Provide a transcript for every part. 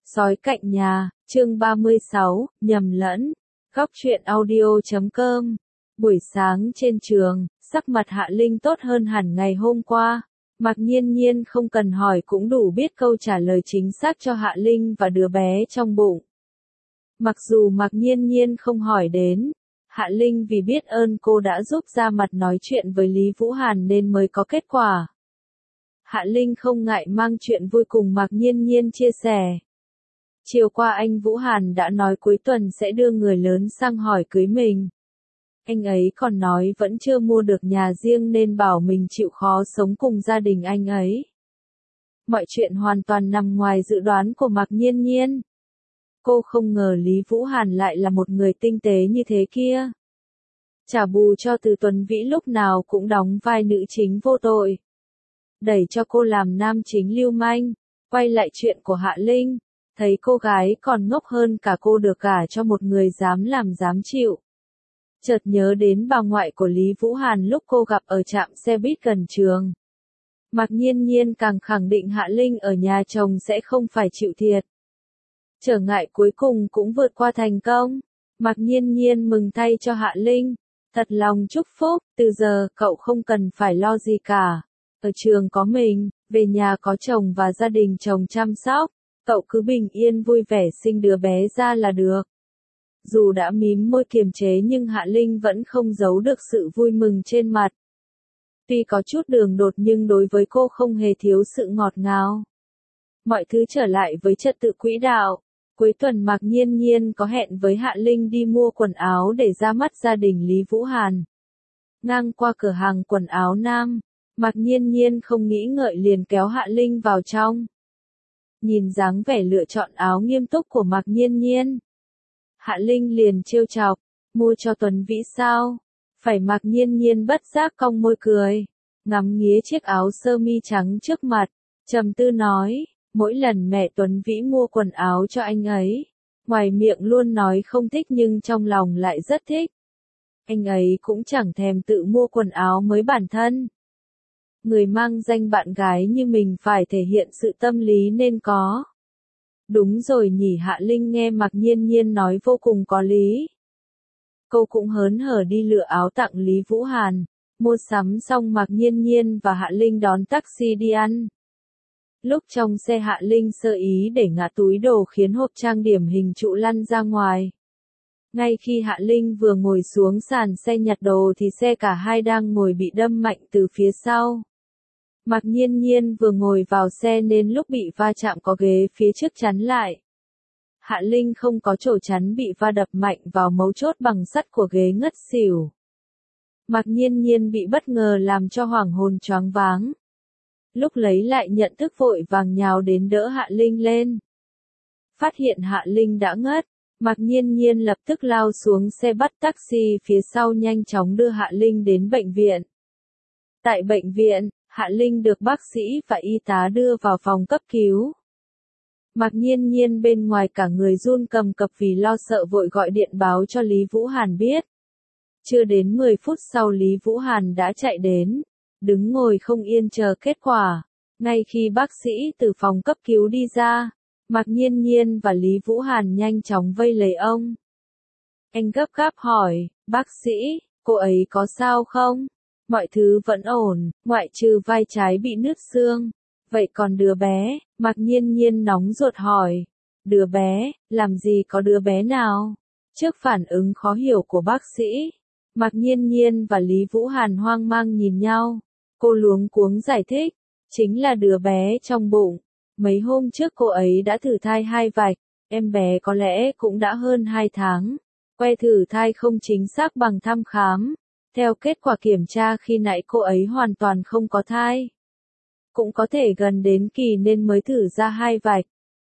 Sói cạnh nhà, chương 36, nhầm lẫn. Góc truyện audio.com. Buổi sáng trên trường, sắc mặt Hạ Linh tốt hơn hẳn ngày hôm qua. Mạc Nhiên Nhiên không cần hỏi cũng đủ biết câu trả lời chính xác cho Hạ Linh và đứa bé trong bụng. Mặc dù Mạc Nhiên Nhiên không hỏi đến, Hạ Linh vì biết ơn cô đã giúp ra mặt nói chuyện với Lý Vũ Hàn nên mới có kết quả. Hạ Linh không ngại mang chuyện vui cùng Mạc Nhiên Nhiên chia sẻ. Chiều qua anh Vũ Hàn đã nói cuối tuần sẽ đưa người lớn sang hỏi cưới mình. Anh ấy còn nói vẫn chưa mua được nhà riêng nên bảo mình chịu khó sống cùng gia đình anh ấy. Mọi chuyện hoàn toàn nằm ngoài dự đoán của Mạc Nhiên Nhiên. Cô không ngờ Lý Vũ Hàn lại là một người tinh tế như thế kia. Trả bù cho Từ Tuấn Vĩ lúc nào cũng đóng vai nữ chính vô tội. Đẩy cho cô làm nam chính lưu manh. Quay lại chuyện của Hạ Linh. Thấy cô gái còn ngốc hơn cả cô được gả cho một người dám làm dám chịu. Chợt nhớ đến bà ngoại của Lý Vũ Hàn lúc cô gặp ở trạm xe buýt gần trường. Mạc Nhiên Nhiên càng khẳng định Hạ Linh ở nhà chồng sẽ không phải chịu thiệt. Trở ngại cuối cùng cũng vượt qua thành công. Mạc Nhiên Nhiên mừng thay cho Hạ Linh. Thật lòng chúc phúc, từ giờ cậu không cần phải lo gì cả. Ở trường có mình, về nhà có chồng và gia đình chồng chăm sóc. Cậu cứ bình yên vui vẻ sinh đứa bé ra là được. Dù đã mím môi kiềm chế nhưng Hạ Linh vẫn không giấu được sự vui mừng trên mặt. Tuy có chút đường đột nhưng đối với cô không hề thiếu sự ngọt ngào. Mọi thứ trở lại với trật tự quỹ đạo. Cuối tuần Mạc Nhiên Nhiên có hẹn với Hạ Linh đi mua quần áo để ra mắt gia đình Lý Vũ Hàn. Ngang qua cửa hàng quần áo nam, Mạc Nhiên Nhiên không nghĩ ngợi liền kéo Hạ Linh vào trong. Nhìn dáng vẻ lựa chọn áo nghiêm túc của Mạc Nhiên Nhiên. Hạ Linh liền trêu chọc, mua cho Tuấn Vĩ sao? Phải. Mạc Nhiên Nhiên bất giác cong môi cười, ngắm nghía chiếc áo sơ mi trắng trước mặt, trầm tư nói, mỗi lần mẹ Tuấn Vĩ mua quần áo cho anh ấy, ngoài miệng luôn nói không thích nhưng trong lòng lại rất thích. Anh ấy cũng chẳng thèm tự mua quần áo mới bản thân. Người mang danh bạn gái như mình phải thể hiện sự tâm lý nên có. Đúng rồi nhỉ. Hạ Linh nghe Mạc Nhiên Nhiên nói vô cùng có lý. Cô cũng hớn hở đi lựa áo tặng Lý Vũ Hàn. Mua sắm xong Mạc Nhiên Nhiên và Hạ Linh đón taxi đi ăn. Lúc trong xe Hạ Linh sơ ý để ngã túi đồ khiến hộp trang điểm hình trụ lăn ra ngoài. Ngay khi Hạ Linh vừa ngồi xuống sàn xe nhặt đồ thì xe cả hai đang ngồi bị đâm mạnh từ phía sau. Mạc Nhiên Nhiên vừa ngồi vào xe nên lúc bị va chạm có ghế phía trước chắn lại. Hạ Linh không có chỗ chắn bị va đập mạnh vào mấu chốt bằng sắt của ghế ngất xỉu. Mạc Nhiên Nhiên bị bất ngờ làm cho hoảng hồn choáng váng. Lúc lấy lại nhận thức vội vàng nhào đến đỡ Hạ Linh lên. Phát hiện Hạ Linh đã ngất, Mạc Nhiên Nhiên lập tức lao xuống xe bắt taxi phía sau nhanh chóng đưa Hạ Linh đến bệnh viện. Tại bệnh viện, Hạ Linh được bác sĩ và y tá đưa vào phòng cấp cứu. Mạc Nhiên Nhiên bên ngoài cả người run cầm cập vì lo sợ vội gọi điện báo cho Lý Vũ Hàn biết. Chưa đến 10 phút sau Lý Vũ Hàn đã chạy đến, đứng ngồi không yên chờ kết quả. Ngay khi bác sĩ từ phòng cấp cứu đi ra, Mạc Nhiên Nhiên và Lý Vũ Hàn nhanh chóng vây lấy ông. Anh gấp gáp hỏi, bác sĩ, cô ấy có sao không? Mọi thứ vẫn ổn, ngoại trừ vai trái bị nứt xương. Vậy còn đứa bé? Mạc Nhiên Nhiên nóng ruột hỏi. Đứa bé? Làm gì có đứa bé nào? Trước phản ứng khó hiểu của bác sĩ, Mạc Nhiên Nhiên và Lý Vũ Hàn hoang mang nhìn nhau. Cô luống cuống giải thích. Chính là đứa bé trong bụng. Mấy hôm trước cô ấy đã thử thai 2 vạch. Em bé có lẽ cũng đã hơn 2 tháng. Que thử thai không chính xác bằng thăm khám. Theo kết quả kiểm tra khi nãy cô ấy hoàn toàn không có thai. Cũng có thể gần đến kỳ nên mới thử ra 2 vạch.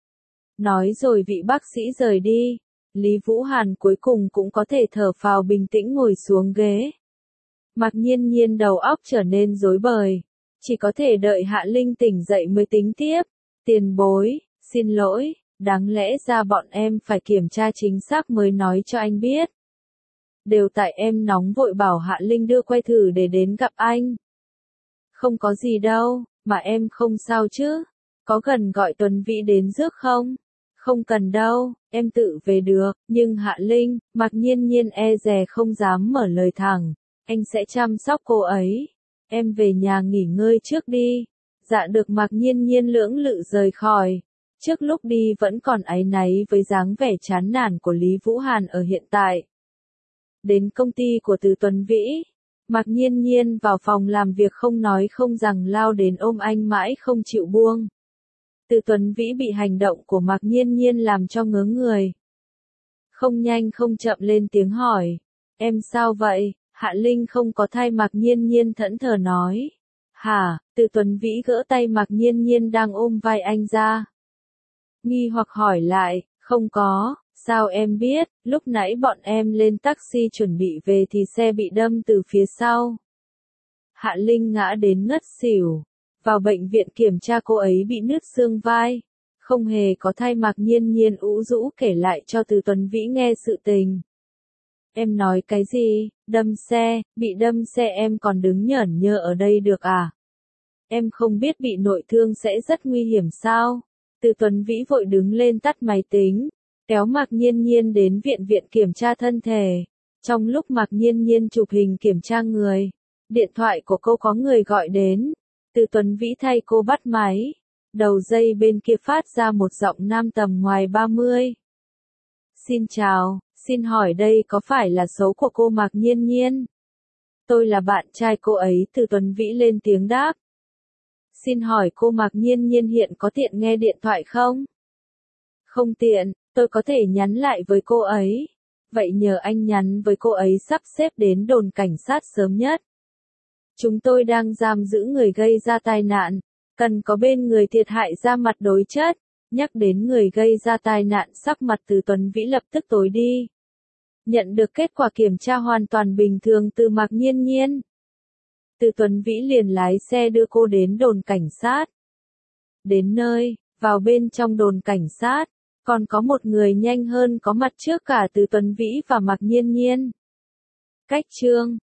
Nói rồi vị bác sĩ rời đi. Lý Vũ Hàn cuối cùng cũng có thể thở phào bình tĩnh ngồi xuống ghế. Mạc Nhiên Nhiên đầu óc trở nên rối bời. Chỉ có thể đợi Hạ Linh tỉnh dậy mới tính tiếp. Tiền bối, xin lỗi, đáng lẽ ra bọn em phải kiểm tra chính xác mới nói cho anh biết. Đều tại em nóng vội bảo Hạ Linh đưa que thử để đến gặp anh. Không có gì đâu, mà em không sao chứ? Có cần gọi Tuấn Vĩ đến rước không? Không cần đâu, em tự về được, nhưng Hạ Linh, Mạc Nhiên Nhiên e dè không dám mở lời thẳng, anh sẽ chăm sóc cô ấy. Em về nhà nghỉ ngơi trước đi. Dạ được. Mạc Nhiên Nhiên lưỡng lự rời khỏi. Trước lúc đi vẫn còn áy náy với dáng vẻ chán nản của Lý Vũ Hàn ở hiện tại. Đến công ty của Từ Tuấn Vĩ, Mạc Nhiên Nhiên vào phòng làm việc không nói không rằng lao đến ôm anh mãi không chịu buông. Từ Tuấn Vĩ bị hành động của Mạc Nhiên Nhiên làm cho ngớ người. Không nhanh không chậm lên tiếng hỏi. Em sao vậy? Hạ Linh không có thai. Mạc Nhiên Nhiên thẫn thờ nói. Hả? Từ Tuấn Vĩ gỡ tay Mạc Nhiên Nhiên đang ôm vai anh ra. Nghi hoặc hỏi lại. Không có. Sao em biết? Lúc nãy bọn em lên taxi chuẩn bị về thì xe bị đâm từ phía sau. Hạ Linh ngã đến ngất xỉu. Vào bệnh viện kiểm tra cô ấy bị nứt xương vai. Không hề có thai. Mạc Nhiên Nhiên ủ rũ kể lại cho Từ Tuấn Vĩ nghe sự tình. Em nói cái gì? Đâm xe, bị đâm xe em còn đứng nhởn nhơ ở đây được à? Em không biết bị nội thương sẽ rất nguy hiểm sao? Từ Tuấn Vĩ vội đứng lên tắt máy tính, kéo Mạc Nhiên Nhiên đến viện kiểm tra thân thể. Trong lúc Mạc Nhiên Nhiên chụp hình kiểm tra người, điện thoại của cô có người gọi đến. Từ Tuấn Vĩ thay cô bắt máy. Đầu dây bên kia phát ra một giọng nam tầm ngoài 30. Xin chào, xin hỏi đây có phải là số của cô Mạc Nhiên Nhiên? Tôi là bạn trai cô ấy. Từ Tuấn Vĩ lên tiếng đáp. Xin hỏi cô Mạc Nhiên Nhiên hiện có tiện nghe điện thoại không? Không tiện, tôi có thể nhắn lại với cô ấy. Vậy nhờ anh nhắn với cô ấy sắp xếp đến đồn cảnh sát sớm nhất. Chúng tôi đang giam giữ người gây ra tai nạn, cần có bên người thiệt hại ra mặt đối chất. Nhắc đến người gây ra tai nạn, sắc mặt Từ Tuấn Vĩ lập tức tối đi. Nhận được kết quả kiểm tra hoàn toàn bình thường từ Mạc Nhiên Nhiên. Từ Tuấn Vĩ liền lái xe đưa cô đến đồn cảnh sát. Đến nơi, vào bên trong đồn cảnh sát, còn có một người nhanh hơn có mặt trước cả Từ Tuấn Vĩ và Mạc Nhiên Nhiên. Cách chương